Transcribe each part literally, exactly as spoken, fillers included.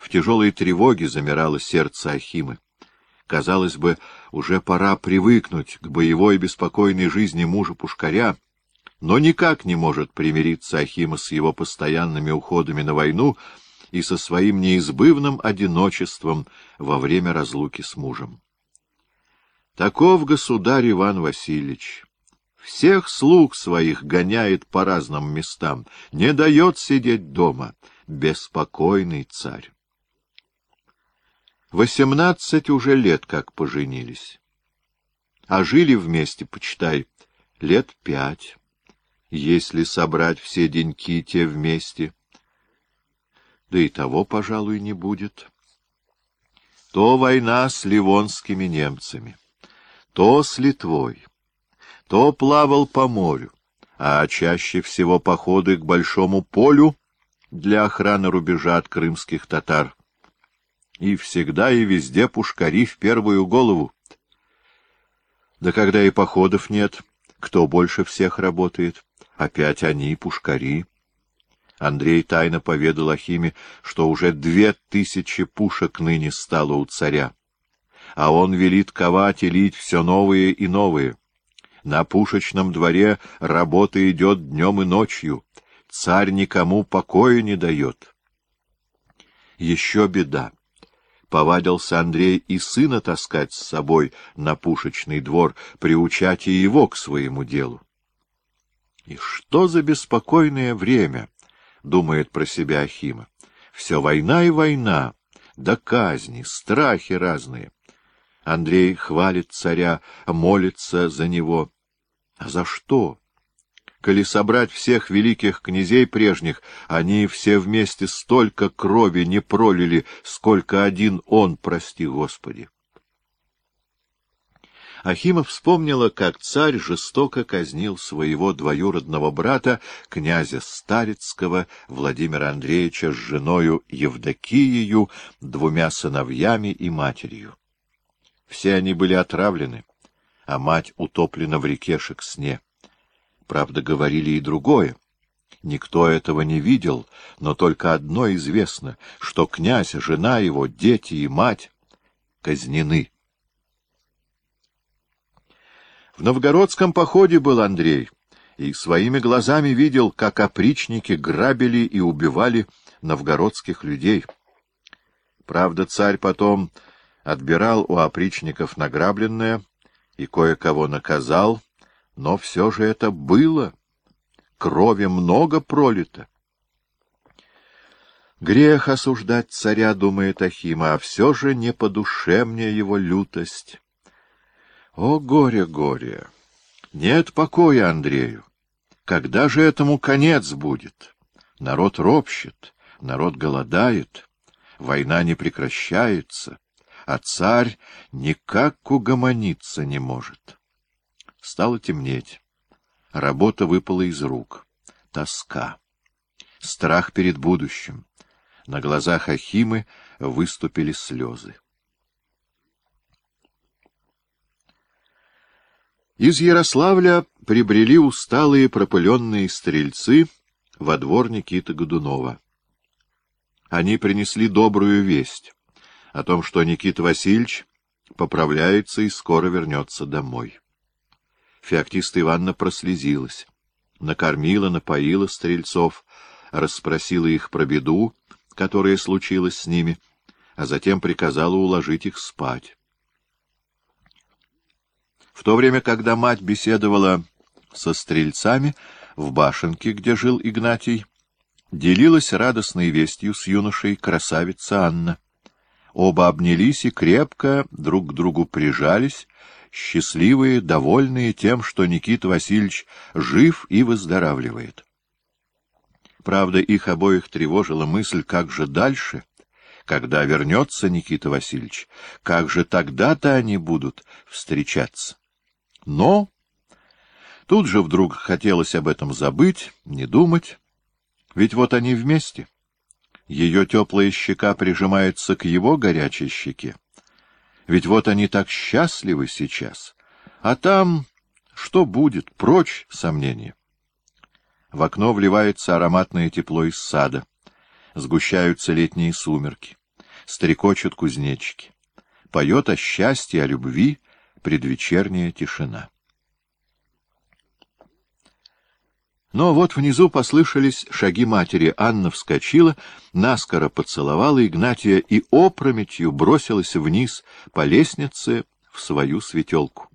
В тяжелой тревоге замирало сердце Ахимы. Казалось бы, уже пора привыкнуть к боевой и беспокойной жизни мужа-пушкаря, но никак не может примириться Ахима с его постоянными уходами на войну и со своим неизбывным одиночеством во время разлуки с мужем. Таков государь Иван Васильевич. Всех слуг своих гоняет по разным местам, не дает сидеть дома. Беспокойный царь. Восемнадцать уже лет как поженились. А жили вместе, почитай, лет пять, если собрать все деньки те вместе. Да и того, пожалуй, не будет. То война с ливонскими немцами, то с Литвой, то плавал по морю, а чаще всего походы к Большому полю для охраны рубежа от крымских татар. И всегда и везде пушкари в первую голову. Да когда и походов нет, кто больше всех работает? Опять они, пушкари. Андрей тайно поведал Ахиме, что уже две тысячи пушек ныне стало у царя, а он велит ковать и лить все новые и новые. На пушечном дворе работа идет днем и ночью, царь никому покоя не дает. Еще беда. Повадился Андрей и сына таскать с собой на пушечный двор, приучать и его к своему делу. И что за беспокойное время, думает про себя Ахима. Все война и война, да казни, страхи разные. Андрей хвалит царя, молится за него. А за что? Коли собрать всех великих князей прежних, они все вместе столько крови не пролили, сколько один он, прости Господи. Ахима вспомнила, как царь жестоко казнил своего двоюродного брата, князя Старицкого Владимира Андреевича, с женою Евдокиею, двумя сыновьями и матерью. Все они были отравлены, а мать утоплена в реке Шексне. Правда, говорили и другое. Никто этого не видел, но только одно известно, что князь, жена его, дети и мать казнены. В новгородском походе был Андрей, и своими глазами видел, как опричники грабили и убивали новгородских людей. Правда, царь потом отбирал у опричников награбленное и кое-кого наказал, но все же это было. Крови много пролито. Грех осуждать царя, думает Ахима, а все же не по душе мне его лютость. О, горе, горе! Нет покоя Андрею. Когда же этому конец будет? Народ ропщет, народ голодает, война не прекращается, а царь никак угомониться не может. Стало темнеть. Работа выпала из рук. Тоска. Страх перед будущим. На глазах Ахимы выступили слезы. Из Ярославля прибрели усталые пропыленные стрельцы во двор Никиты Годунова. Они принесли добрую весть о том, что Никита Васильевич поправляется и скоро вернется домой. Феоктиста Ивановна прослезилась, накормила, напоила стрельцов, расспросила их про беду, которая случилась с ними, а затем приказала уложить их спать. В то время, когда мать беседовала со стрельцами в башенке, где жил Игнатий, делилась радостной вестью с юношей красавица Анна. Оба обнялись и крепко друг к другу прижались, счастливые, довольные тем, что Никита Васильевич жив и выздоравливает. Правда, их обоих тревожила мысль, как же дальше, когда вернется Никита Васильевич, как же тогда-то они будут встречаться. Но тут же вдруг хотелось об этом забыть, не думать, ведь вот они вместе. Ее теплая щека прижимается к его горячей щеке. Ведь вот они так счастливы сейчас. А там что будет? Прочь сомнения. В окно вливается ароматное тепло из сада. Сгущаются летние сумерки. стрекочут кузнечики. Поет о счастье, о любви предвечерняя тишина. Но вот внизу послышались шаги матери. Анна вскочила, наскоро поцеловала Игнатия и опрометью бросилась вниз по лестнице в свою светелку.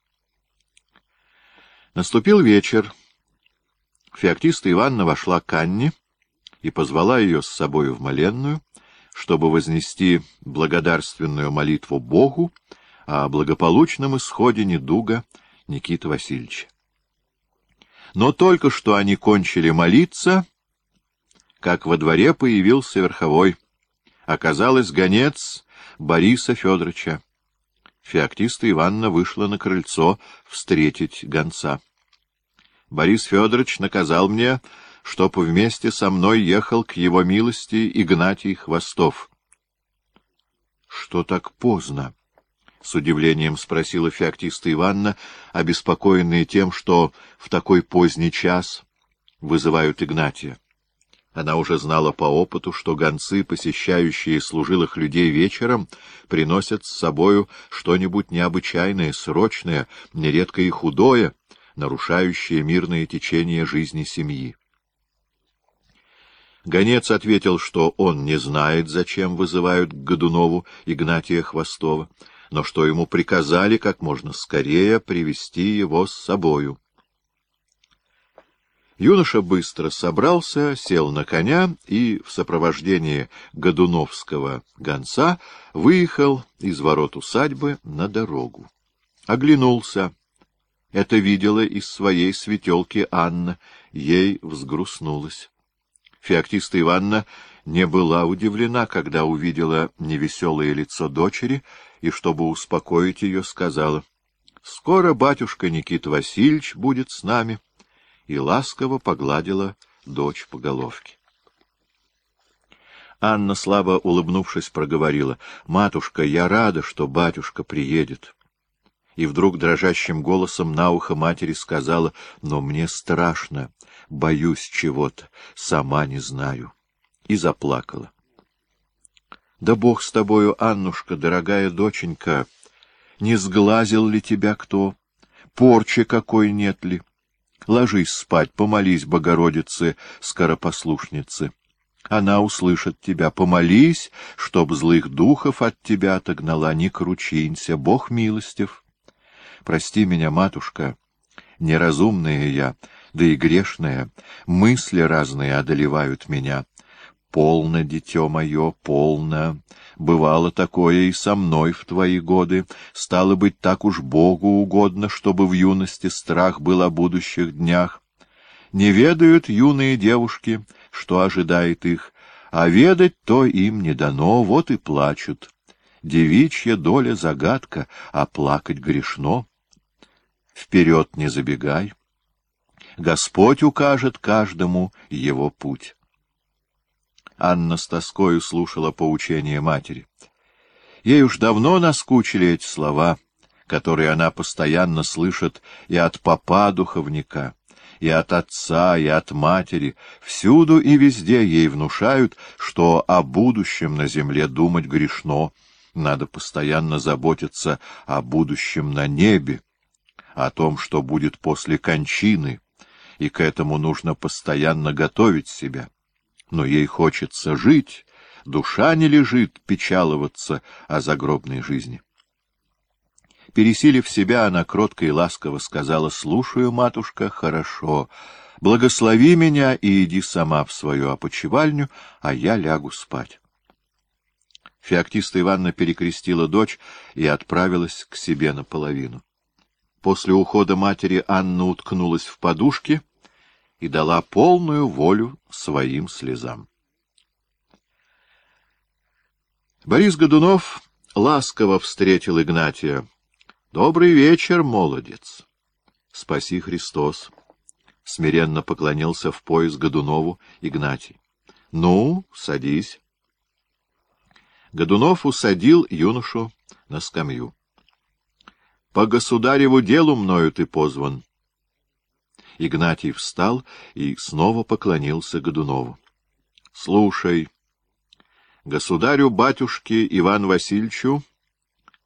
Наступил вечер. Феоктиста Ивановна вошла к Анне и позвала ее с собою в моленную, чтобы вознести благодарственную молитву Богу о благополучном исходе недуга Никиты Васильевича. Но только что они кончили молиться, как во дворе появился верховой. Оказалось, гонец Бориса Федоровича. Феоктиста Ивановна вышла на крыльцо встретить гонца. Борис Федорович наказал мне, чтоб вместе со мной ехал к его милости Игнатий Хвостов. — Что так поздно? — с удивлением спросила Феоктиста Ивановна, обеспокоенная тем, что в такой поздний час вызывают Игнатия. Она уже знала по опыту, что гонцы, посещающие служилых людей вечером, приносят с собою что-нибудь необычайное, срочное, нередко и худое, нарушающее мирное течение жизни семьи. Гонец ответил, что он не знает, зачем вызывают к Годунову Игнатия Хвостова, но что ему приказали как можно скорее привести его с собою. Юноша быстро собрался, сел на коня и в сопровождении годуновского гонца выехал из ворот усадьбы на дорогу. Оглянулся. Это видела из своей светелки Анна, ей взгрустнулась. Феоктиста Ивановна не была удивлена, когда увидела невеселое лицо дочери, и, чтобы успокоить ее, сказала: «Скоро батюшка Никита Васильевич будет с нами», и ласково погладила дочь по головке. Анна, слабо улыбнувшись, проговорила: «Матушка, я рада, что батюшка приедет». И вдруг дрожащим голосом на ухо матери сказала: «Но мне страшно, боюсь чего-то, сама не знаю». И заплакала. «Да Бог с тобою, Аннушка, дорогая доченька, не сглазил ли тебя кто? Порчи какой нет ли? Ложись спать, помолись Богородице, скоропослушнице. Она услышит тебя. Помолись, чтоб злых духов от тебя отогнала, не кручинься, Бог милостив. Прости меня, матушка, неразумная я, да и грешная, мысли разные одолевают меня. Полно, дитё мое, полно. Бывало такое и со мной в твои годы. Стало быть, так уж Богу угодно, чтобы в юности страх был о будущих днях. Не ведают юные девушки, что ожидает их, а ведать то им не дано, вот и плачут. Девичья доля загадка, а плакать грешно. Вперед не забегай. Господь укажет каждому его путь. Анна с тоскою слушала поучения матери. Ей уж давно наскучили эти слова, которые она постоянно слышит и от попа духовника, и от отца, и от матери. Всюду и везде ей внушают, что о будущем на земле думать грешно, надо постоянно заботиться о будущем на небе, о том, что будет после кончины, и к этому нужно постоянно готовить себя. Но ей хочется жить, душа не лежит печаловаться о загробной жизни. Пересилив себя, она кротко и ласково сказала: «Слушаю, матушка, хорошо. Благослови меня и иди сама в свою опочивальню, а я лягу спать». Феоктиста Ивановна перекрестила дочь и отправилась к себе наполовину. После ухода матери Анна уткнулась в подушки и дала полную волю своим слезам. Борис Годунов ласково встретил Игнатия. «Добрый вечер, молодец!» «Спаси Христос!» Смиренно поклонился в пояс Годунову Игнатий. «Ну, садись». Годунов усадил юношу на скамью. «По государеву делу мною ты позван». Игнатий встал и снова поклонился Годунову. — Слушай, Государю-батюшке Ивану Васильевичу